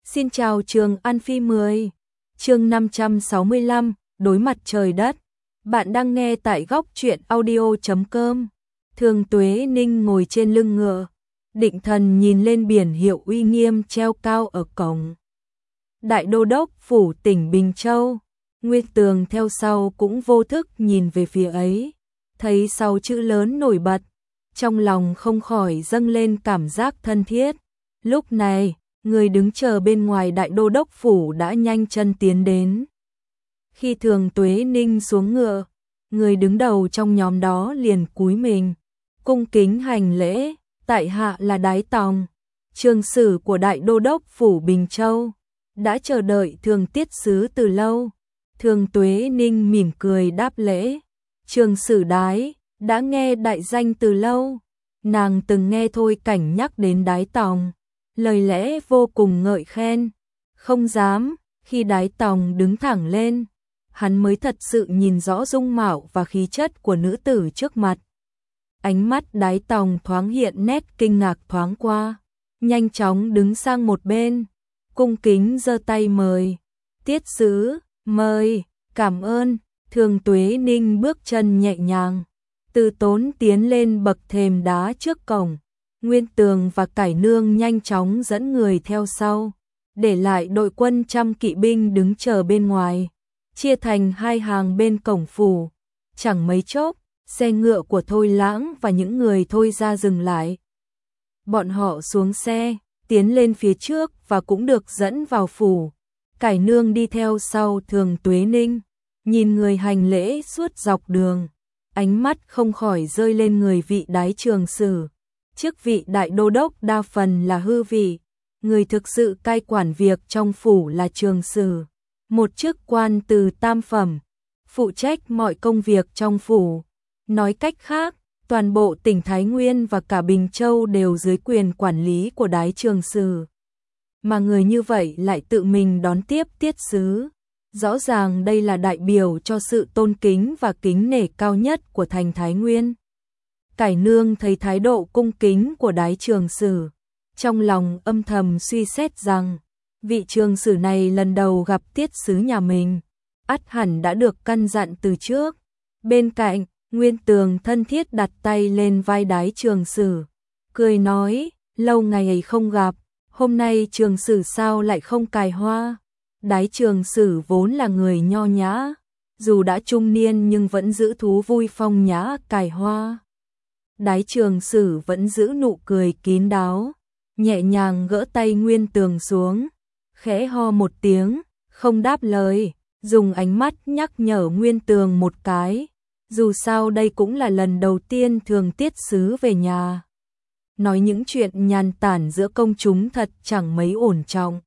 Xin chào Trường An Phi 10. Chương 565, đối mặt trời đất. Bạn đang nghe tại góc truyện audio.com. Thường Tuế Ninh ngồi trên lưng ngựa, định thần nhìn lên biển hiệu uy nghiêm treo cao ở cổng Đại Đô đốc phủ tỉnh Bình Châu. Nguyên Tường theo sau cũng vô thức nhìn về phía ấy, thấy sau chữ lớn nổi bật, trong lòng không khỏi dâng lên cảm giác thân thiết. Lúc này, người đứng chờ bên ngoài Đại Đô đốc phủ đã nhanh chân tiến đến. Khi Thường Tuế Ninh xuống ngựa, người đứng đầu trong nhóm đó liền cúi mình, cung kính hành lễ. Tại hạ là Đái Tòng, trường sử của Đại Đô đốc phủ Bình Châu, đã chờ đợi Thường tiết sứ từ lâu. Thường Tuế Ninh mỉm cười đáp lễ. Trường sử Đái, đã nghe đại danh từ lâu. Nàng từng nghe Thôi Cảnh nhắc đến Đái Tòng, lời lẽ vô cùng ngợi khen. Không dám, khi Đái Tòng đứng thẳng lên, hắn mới thật sự nhìn rõ dung mạo và khí chất của nữ tử trước mặt. Ánh mắt Đái Tòng thoáng hiện nét kinh ngạc thoáng qua, nhanh chóng đứng sang một bên, cung kính giơ tay mời. Tiết sứ, mời, cảm ơn. Thường Tuế Ninh bước chân nhẹ nhàng, từ tốn tiến lên bậc thềm đá trước cổng. Nguyên Tường và Cải Nương nhanh chóng dẫn người theo sau, để lại đội quân trăm kỵ binh đứng chờ bên ngoài, chia thành hai hàng bên cổng phủ. Chẳng mấy chốc, xe ngựa của Thôi Lãng và những người Thôi ra dừng lại. Bọn họ xuống xe, tiến lên phía trước và cũng được dẫn vào phủ. Cải Nương đi theo sau Thường Tuế Ninh, nhìn người hành lễ suốt dọc đường, ánh mắt không khỏi rơi lên người vị Đái trường sử. Chức vị Đại Đô đốc đa phần là hư vị, người thực sự cai quản việc trong phủ là trường sử, một chức quan từ tam phẩm, phụ trách mọi công việc trong phủ. Nói cách khác, toàn bộ tỉnh Thái Nguyên và cả Bình Châu đều dưới quyền quản lý của Đái trường sử. Mà người như vậy lại tự mình đón tiếp tiết sứ. Rõ ràng đây là đại biểu cho sự tôn kính và kính nể cao nhất của thành Thái Nguyên. Cải Nương thấy thái độ cung kính của Đái trường sử, trong lòng âm thầm suy xét rằng, vị trường sử này lần đầu gặp tiết sứ nhà mình, ắt hẳn đã được căn dặn từ trước. Bên cạnh, Nguyên Tường thân thiết đặt tay lên vai Đái trường sử, cười nói, lâu ngày không gặp, hôm nay trường sử sao lại không cài hoa. Đái trường sử vốn là người nho nhã, dù đã trung niên nhưng vẫn giữ thú vui phong nhã cài hoa. Đái trường sử vẫn giữ nụ cười kín đáo, nhẹ nhàng gỡ tay Nguyên Tường xuống, khẽ ho một tiếng, không đáp lời, dùng ánh mắt nhắc nhở Nguyên Tường một cái. Dù sao đây cũng là lần đầu tiên Thường tiết sứ về nhà. Nói những chuyện nhàn tản giữa công chúng thật chẳng mấy ổn trọng,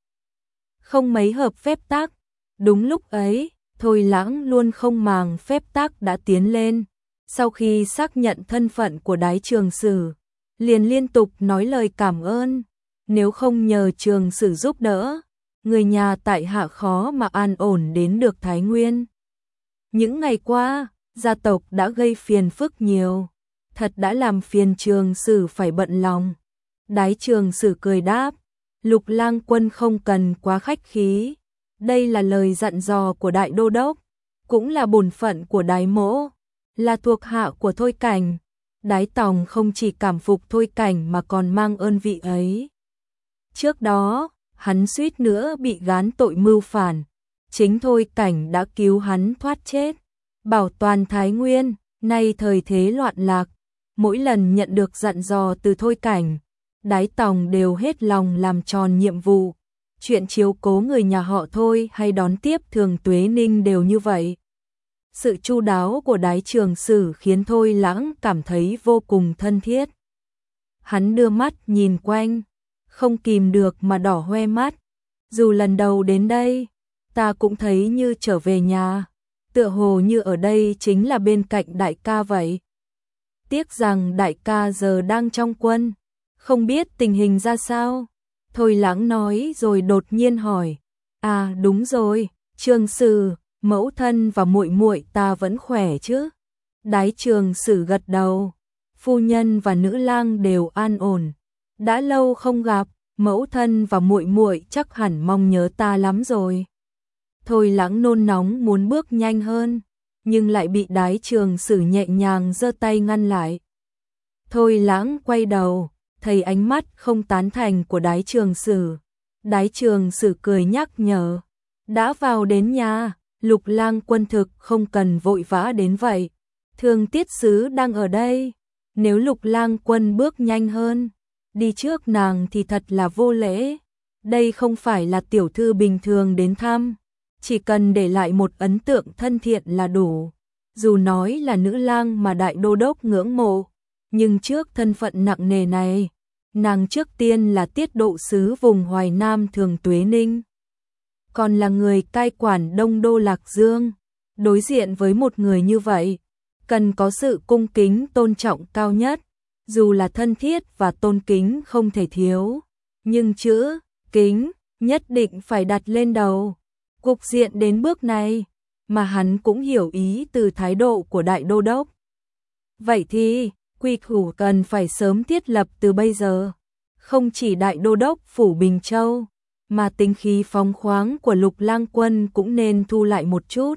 không mấy hợp phép tắc. Đúng lúc ấy, Thôi Lãng luôn không màng phép tắc đã tiến lên. Sau khi xác nhận thân phận của Đái trường sử, liền liên tục nói lời cảm ơn. Nếu không nhờ trường sử giúp đỡ, người nhà tại hạ khó mà an ổn đến được Thái Nguyên. Những ngày qua, gia tộc đã gây phiền phức nhiều, thật đã làm phiền trường sử phải bận lòng. Đái trường sử cười đáp, Lục lang quân không cần quá khách khí. Đây là lời dặn dò của Đại Đô đốc, cũng là bổn phận của Đái mỗ, là thuộc hạ của Thôi Cảnh. Đái Tòng không chỉ cảm phục Thôi Cảnh mà còn mang ơn vị ấy. Trước đó, hắn suýt nữa bị gán tội mưu phản, chính Thôi Cảnh đã cứu hắn thoát chết, bảo toàn Thái Nguyên. Nay thời thế loạn lạc, mỗi lần nhận được dặn dò từ Thôi Cảnh, Đái Tòng đều hết lòng làm tròn nhiệm vụ. Chuyện chiếu cố người nhà họ Thôi hay đón tiếp Thường Tuế Ninh đều như vậy. Sự chu đáo của Đái trường sử khiến Thôi Lãng cảm thấy vô cùng thân thiết. Hắn đưa mắt nhìn quanh, không kìm được mà đỏ hoe mắt. Dù lần đầu đến đây, ta cũng thấy như trở về nhà, tựa hồ như ở đây chính là bên cạnh đại ca vậy. Tiếc rằng đại ca giờ đang trong quân, không biết tình hình ra sao. Thôi Lãng nói rồi đột nhiên hỏi, à đúng rồi, trường sử, mẫu thân và muội muội ta vẫn khỏe chứ? Đái trường sử gật đầu, phu nhân và nữ lang đều an ổn. Đã lâu không gặp, mẫu thân và muội muội chắc hẳn mong nhớ ta lắm rồi. Thôi Lãng nôn nóng muốn bước nhanh hơn, nhưng lại bị Đái Trường Sử nhẹ nhàng giơ tay ngăn lại. Thôi Lãng quay đầu, thấy ánh mắt không tán thành của Đái Trường Sử. Đái Trường Sử cười nhắc nhở, đã vào đến nhà, Lục Lang Quân thực không cần vội vã đến vậy. Thường Tiết Sứ đang ở đây, nếu Lục Lang Quân bước nhanh hơn, đi trước nàng thì thật là vô lễ. Đây không phải là tiểu thư bình thường đến thăm, chỉ cần để lại một ấn tượng thân thiện là đủ. Dù nói là nữ lang mà đại đô đốc ngưỡng mộ, nhưng trước thân phận nặng nề này, nàng trước tiên là tiết độ sứ vùng Hoài Nam Thường Tuế Ninh, còn là người cai quản Đông Đô Lạc Dương. Đối diện với một người như vậy, cần có sự cung kính tôn trọng cao nhất, dù là thân thiết và tôn kính không thể thiếu, nhưng chữ kính nhất định phải đặt lên đầu. Cục diện đến bước này, mà hắn cũng hiểu ý từ thái độ của đại đô đốc. Vậy thì, quy củ cần phải sớm thiết lập từ bây giờ. Không chỉ đại đô đốc phủ Bình Châu, mà tính khí phóng khoáng của Lục Lang Quân cũng nên thu lại một chút,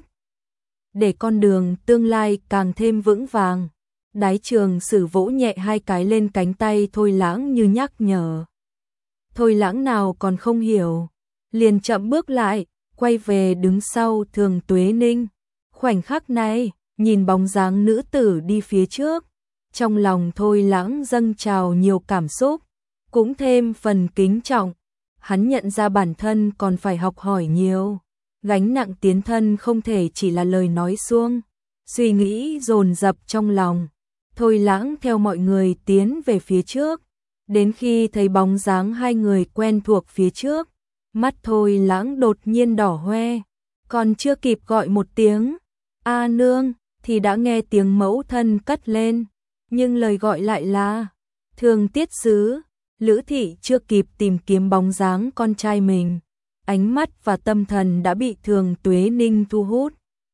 để con đường tương lai càng thêm vững vàng. Đái Trường Sử vỗ nhẹ hai cái lên cánh tay Thôi Lãng như nhắc nhở. Thôi Lãng nào còn không hiểu, liền chậm bước lại, quay về đứng sau Thường Tuế Ninh. Khoảnh khắc này, nhìn bóng dáng nữ tử đi phía trước, trong lòng Thôi Lãng dâng trào nhiều cảm xúc, cũng thêm phần kính trọng. Hắn nhận ra bản thân còn phải học hỏi nhiều, gánh nặng tiến thân không thể chỉ là lời nói suông. Suy nghĩ dồn dập trong lòng, Thôi Lãng theo mọi người tiến về phía trước, đến khi thấy bóng dáng hai người quen thuộc phía trước, mắt Thôi Lãng đột nhiên đỏ hoe, còn chưa kịp gọi một tiếng "A nương" thì đã nghe tiếng mẫu thân cất lên, nhưng lời gọi lại là "Thường Tiết Sứ". Lữ thị chưa kịp tìm kiếm bóng dáng con trai mình, ánh mắt và tâm thần đã bị Thường Tuế Ninh thu hút.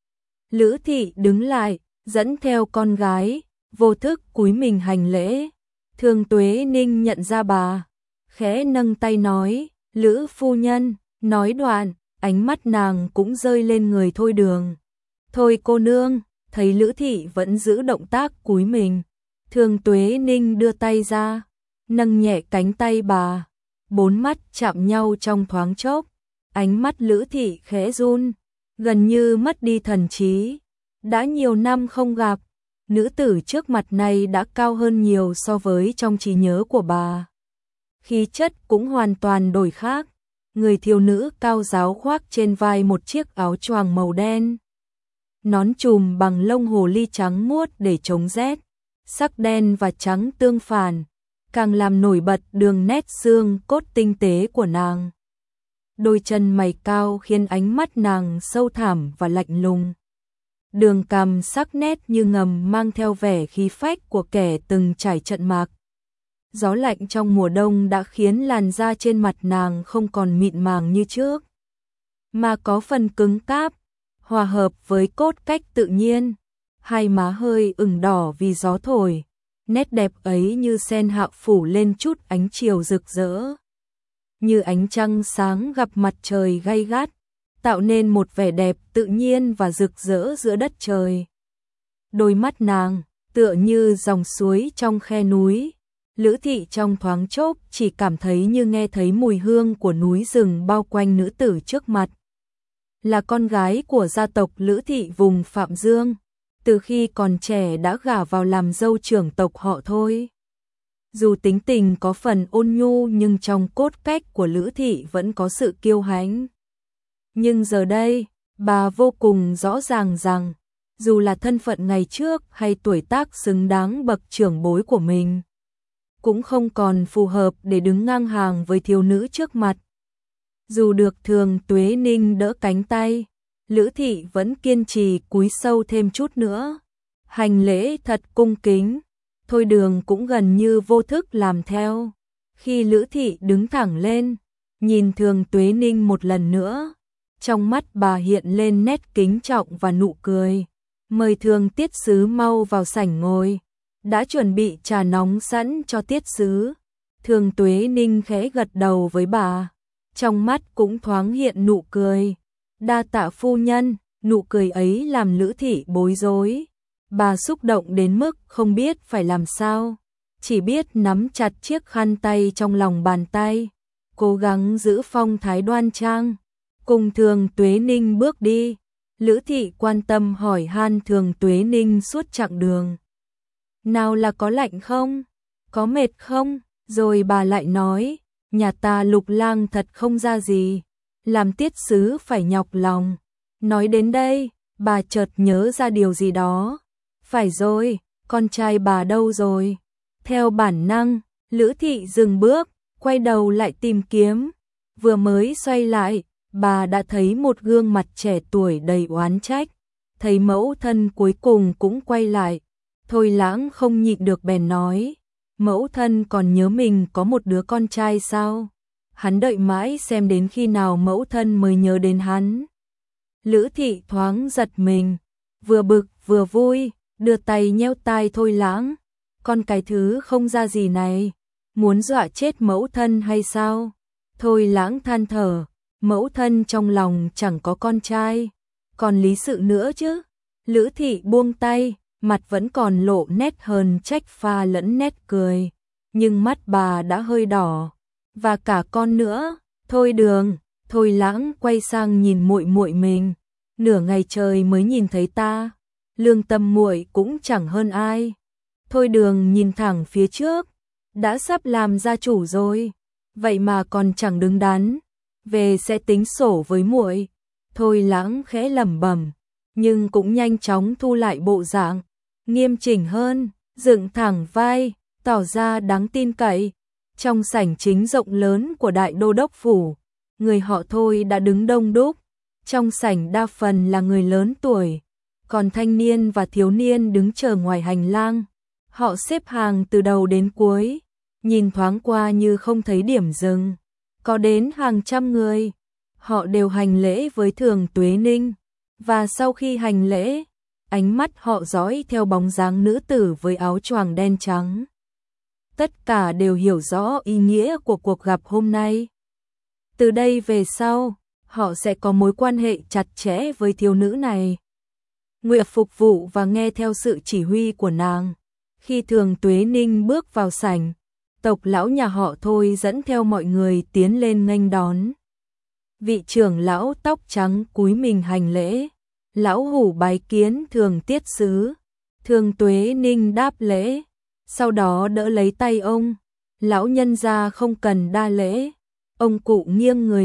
Lữ thị đứng lại, dẫn theo con gái, vô thức cúi mình hành lễ. Thường Tuế Ninh nhận ra bà, khẽ nâng tay nói, "Lữ phu nhân", nói đoạn, ánh mắt nàng cũng rơi lên người Thôi Đường. "Thôi cô nương", thấy Lữ thị vẫn giữ động tác cúi mình, Thường Tuế Ninh đưa tay ra, nâng nhẹ cánh tay bà, bốn mắt chạm nhau trong thoáng chốc, ánh mắt Lữ thị khẽ run, gần như mất đi thần trí. Đã nhiều năm không gặp, nữ tử trước mặt này đã cao hơn nhiều so với trong trí nhớ của bà. Khí chất cũng hoàn toàn đổi khác, người thiếu nữ cao ráo khoác trên vai một chiếc áo choàng màu đen, nón trùm bằng lông hồ ly trắng muốt để chống rét, sắc đen và trắng tương phản, càng làm nổi bật đường nét xương cốt tinh tế của nàng. Đôi chân mày cao khiến ánh mắt nàng sâu thẳm và lạnh lùng. Đường cằm sắc nét như ngầm mang theo vẻ khí phách của kẻ từng trải trận mạc. Gió lạnh trong mùa đông đã khiến làn da trên mặt nàng không còn mịn màng như trước, mà có phần cứng cáp, hòa hợp với cốt cách tự nhiên. Hai má hơi ửng đỏ vì gió thổi, nét đẹp ấy như sen hạ phủ lên chút ánh chiều rực rỡ, như ánh trăng sáng gặp mặt trời gay gắt, tạo nên một vẻ đẹp tự nhiên và rực rỡ giữa đất trời. Đôi mắt nàng tựa như dòng suối trong khe núi. Lữ thị trong thoáng chốc chỉ cảm thấy như nghe thấy mùi hương của núi rừng bao quanh nữ tử trước mặt. Là con gái của gia tộc Lữ thị vùng Phạm Dương, từ khi còn trẻ đã gả vào làm dâu trưởng tộc họ Thôi. Dù tính tình có phần ôn nhu nhưng trong cốt cách của Lữ thị vẫn có sự kiêu hãnh. Nhưng giờ đây, bà vô cùng rõ ràng rằng, dù là thân phận ngày trước hay tuổi tác xứng đáng bậc trưởng bối của mình, cũng không còn phù hợp để đứng ngang hàng với thiếu nữ trước mặt. Dù được Thường Tuế Ninh đỡ cánh tay, Lữ thị vẫn kiên trì cúi sâu thêm chút nữa, hành lễ thật cung kính. Thôi Đường cũng gần như vô thức làm theo. Khi Lữ thị đứng thẳng lên, nhìn Thường Tuế Ninh một lần nữa, trong mắt bà hiện lên nét kính trọng và nụ cười. Mời Thường Tiết Sứ mau vào sảnh ngồi, đã chuẩn bị trà nóng sẵn cho Tiết Sứ. Thường Tuế Ninh khẽ gật đầu với bà, trong mắt cũng thoáng hiện nụ cười. Đa tạ phu nhân, nụ cười ấy làm Lữ thị bối rối. Bà xúc động đến mức không biết phải làm sao, chỉ biết nắm chặt chiếc khăn tay trong lòng bàn tay, cố gắng giữ phong thái đoan trang, cùng Thường Tuế Ninh bước đi. Lữ thị quan tâm hỏi han Thường Tuế Ninh suốt chặng đường. Nào là có lạnh không? Có mệt không? Rồi bà lại nói, nhà ta Lục Lang thật không ra gì, làm tiết sứ phải nhọc lòng. Nói đến đây, bà chợt nhớ ra điều gì đó. Phải rồi, con trai bà đâu rồi? Theo bản năng, Lữ thị dừng bước, quay đầu lại tìm kiếm. Vừa mới xoay lại, bà đã thấy một gương mặt trẻ tuổi đầy oán trách. Thấy mẫu thân cuối cùng cũng quay lại. Thôi Lãng không nhịn được bèn nói, mẫu thân còn nhớ mình có một đứa con trai sao? Hắn đợi mãi xem đến khi nào mẫu thân mới nhớ đến hắn. Lữ thị thoáng giật mình, vừa bực vừa vui, đưa tay nheo tai Thôi Lãng. Con cái thứ không ra gì này, muốn dọa chết mẫu thân hay sao? Thôi Lãng than thở, mẫu thân trong lòng chẳng có con trai, còn lý sự nữa chứ. Lữ thị buông tay, mặt vẫn còn lộ nét hờn trách pha lẫn nét cười, nhưng mắt bà đã hơi đỏ. Và cả con nữa, Thôi Đường. Thôi Lãng quay sang nhìn muội muội mình, nửa ngày trời mới nhìn thấy ta, lương tâm muội cũng chẳng hơn ai. Thôi Đường nhìn thẳng phía trước, đã sắp làm gia chủ rồi, vậy mà còn chẳng đứng đắn, về sẽ tính sổ với muội. Thôi Lãng khẽ lẩm bẩm, nhưng cũng nhanh chóng thu lại bộ dạng, nghiêm chỉnh hơn, dựng thẳng vai, tỏ ra đáng tin cậy. Trong sảnh chính rộng lớn của Đại Đô đốc phủ, người họ Thôi đã đứng đông đúc. Trong sảnh đa phần là người lớn tuổi, còn thanh niên và thiếu niên đứng chờ ngoài hành lang. Họ xếp hàng từ đầu đến cuối, nhìn thoáng qua như không thấy điểm dừng. Có đến hàng trăm người, họ đều hành lễ với Thường Tuế Ninh. Và sau khi hành lễ, ánh mắt họ dõi theo bóng dáng nữ tử với áo choàng đen trắng. Tất cả đều hiểu rõ ý nghĩa của cuộc gặp hôm nay. Từ đây về sau, họ sẽ có mối quan hệ chặt chẽ với thiếu nữ này. Nguyệt phục vụ và nghe theo sự chỉ huy của nàng. Khi Thường Tuế Ninh bước vào sảnh, tộc lão nhà họ Thôi dẫn theo mọi người tiến lên nghênh đón. Vị trưởng lão tóc trắng cúi mình hành lễ. Lão hủ bái kiến Thường tiết sứ. Thường Tuế Ninh đáp lễ, sau đó đỡ lấy tay ông. Lão nhân gia không cần đa lễ. Ông cụ nghiêng người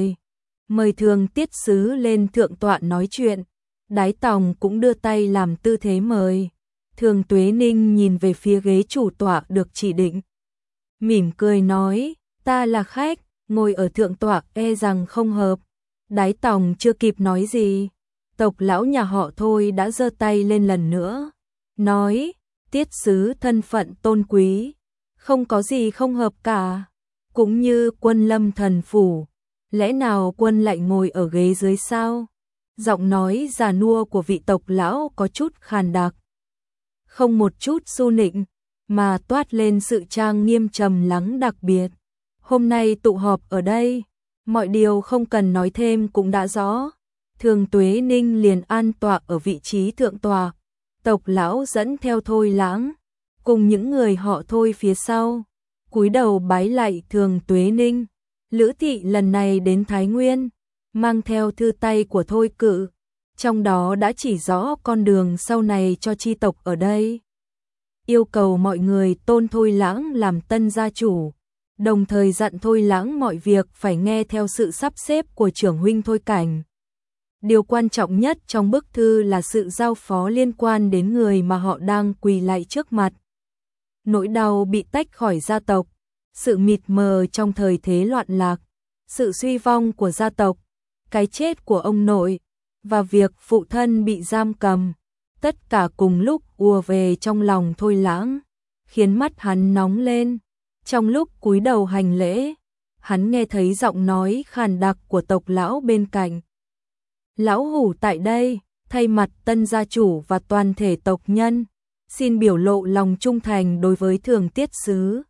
mời Thường tiết sứ lên thượng tọa nói chuyện. Đái Tòng cũng đưa tay làm tư thế mời. Thường Tuế Ninh nhìn về phía ghế chủ tọa được chỉ định, mỉm cười nói, ta là khách, ngồi ở thượng tọa e rằng không hợp. Đái Tòng chưa kịp nói gì, tộc lão nhà họ Thôi đã giơ tay lên lần nữa, nói, tiết sứ thân phận tôn quý, không có gì không hợp cả. Cũng như Quân lâm thần phủ, lẽ nào Quân lại ngồi ở ghế dưới sao? Giọng nói già nua của vị tộc lão có chút khàn đặc, không một chút xu nịnh, mà toát lên sự trang nghiêm trầm lắng đặc biệt. Hôm nay tụ họp ở đây, mọi điều không cần nói thêm cũng đã rõ. Thường Tuế Ninh liền an tọa ở vị trí thượng tọa, tộc lão dẫn theo Thôi Lãng, cùng những người họ Thôi phía sau, cúi đầu bái lạy Thường Tuế Ninh. Lữ thị lần này đến Thái Nguyên, mang theo thư tay của Thôi Cự, trong đó đã chỉ rõ con đường sau này cho chi tộc ở đây. Yêu cầu mọi người tôn Thôi Lãng làm tân gia chủ, đồng thời dặn Thôi Lãng mọi việc phải nghe theo sự sắp xếp của trưởng huynh Thôi Cảnh. Điều quan trọng nhất trong bức thư là sự giao phó liên quan đến người mà họ đang quỳ lạy trước mặt. Nỗi đau bị tách khỏi gia tộc, sự mịt mờ trong thời thế loạn lạc, sự suy vong của gia tộc, cái chết của ông nội, và việc phụ thân bị giam cầm, tất cả cùng lúc ùa về trong lòng Thôi Lãng, khiến mắt hắn nóng lên. Trong lúc cúi đầu hành lễ, hắn nghe thấy giọng nói khàn đặc của tộc lão bên cạnh. Lão hủ tại đây, thay mặt tân gia chủ và toàn thể tộc nhân, xin biểu lộ lòng trung thành đối với Thường tiết sứ.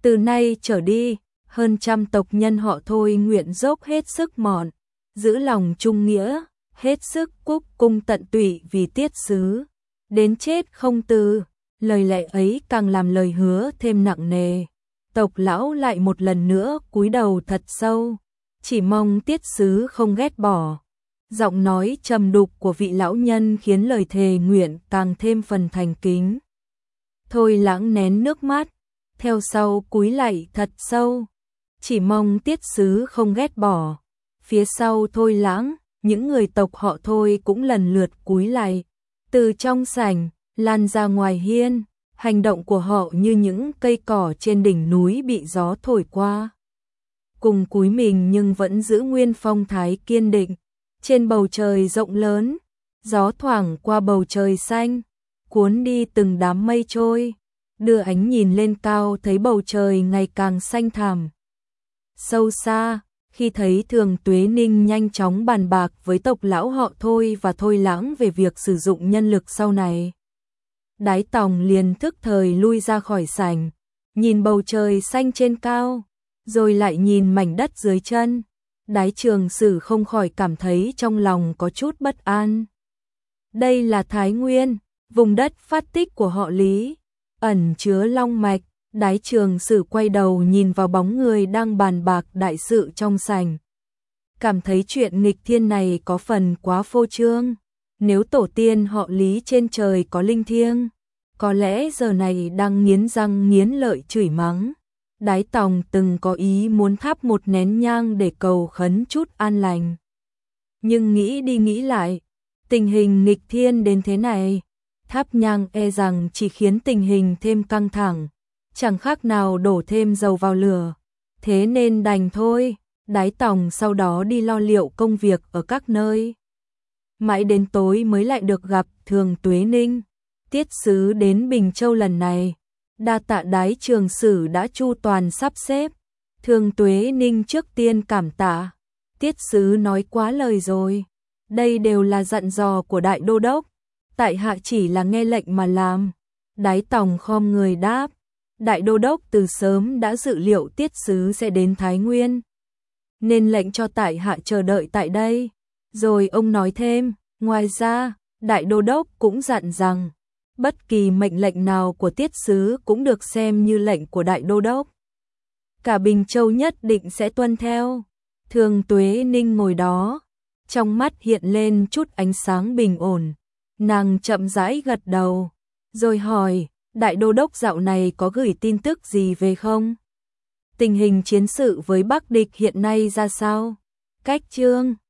Từ nay trở đi, hơn 100 tộc nhân họ Thôi nguyện dốc hết sức mọn, giữ lòng trung nghĩa, hết sức cúc cung tận tụy vì tiết sứ, đến chết không từ. Lời lệ ấy càng làm lời hứa thêm nặng nề. Tộc lão lại một lần nữa cúi đầu thật sâu, chỉ mong tiết sứ không ghét bỏ. Giọng nói trầm đục của vị lão nhân khiến lời thề nguyện càng thêm phần thành kính. Thôi Lãng nén nước mắt, theo sau cúi lạy thật sâu, chỉ mong tiết sứ không ghét bỏ. Phía sau Thôi Lãng, những người tộc họ Thôi cũng lần lượt cúi lạy. Từ trong sảnh lan ra ngoài hiên, hành động của họ như những cây cỏ trên đỉnh núi bị gió thổi qua. Cùng cúi mình nhưng vẫn giữ nguyên phong thái kiên định. Trên bầu trời rộng lớn, gió thoảng qua bầu trời xanh, cuốn đi từng đám mây trôi, đưa ánh nhìn lên cao thấy bầu trời ngày càng xanh thẳm. Sâu xa, khi thấy Thường Tuế Ninh nhanh chóng bàn bạc với tộc lão họ Thôi và Thôi Lãng về việc sử dụng nhân lực sau này, Đái Tòng liền thức thời lui ra khỏi sảnh, nhìn bầu trời xanh trên cao, rồi lại nhìn mảnh đất dưới chân. Đái Trường Sử không khỏi cảm thấy trong lòng có chút bất an. Đây là Thái Nguyên, vùng đất phát tích của họ Lý, ẩn chứa long mạch. Đái Trường Sử quay đầu nhìn vào bóng người đang bàn bạc đại sự trong sảnh, cảm thấy chuyện nghịch thiên này có phần quá phô trương. Nếu tổ tiên họ Lý trên trời có linh thiêng, có lẽ giờ này đang nghiến răng nghiến lợi chửi mắng. Đái Tòng từng có ý muốn thắp một nén nhang để cầu khấn chút an lành. Nhưng nghĩ đi nghĩ lại, tình hình nghịch thiên đến thế này, thắp nhang e rằng chỉ khiến tình hình thêm căng thẳng, chẳng khác nào đổ thêm dầu vào lửa. Thế nên đành thôi, Đái Tòng sau đó đi lo liệu công việc ở các nơi. Mãi đến tối mới lại được gặp Thường Tuế Ninh. Tiết sứ đến Bình Châu lần này, đa tạ Đái Trường Sử đã chu toàn sắp xếp. Thường Tuế Ninh trước tiên cảm tạ. Tiết sứ nói quá lời rồi, đây đều là dặn dò của đại đô đốc, tại hạ chỉ là nghe lệnh mà làm. Đái Tòng khom người đáp, đại đô đốc từ sớm đã dự liệu tiết sứ sẽ đến Thái Nguyên, nên lệnh cho tại hạ chờ đợi tại đây. Rồi ông nói thêm, ngoài ra, đại đô đốc cũng dặn rằng, bất kỳ mệnh lệnh nào của tiết sứ cũng được xem như lệnh của đại đô đốc. Cả Bình Châu nhất định sẽ tuân theo. Thường Tuế Ninh ngồi đó, trong mắt hiện lên chút ánh sáng bình ổn. Nàng chậm rãi gật đầu, rồi hỏi, đại đô đốc dạo này có gửi tin tức gì về không? Tình hình chiến sự với Bắc địch hiện nay ra sao? Cách chương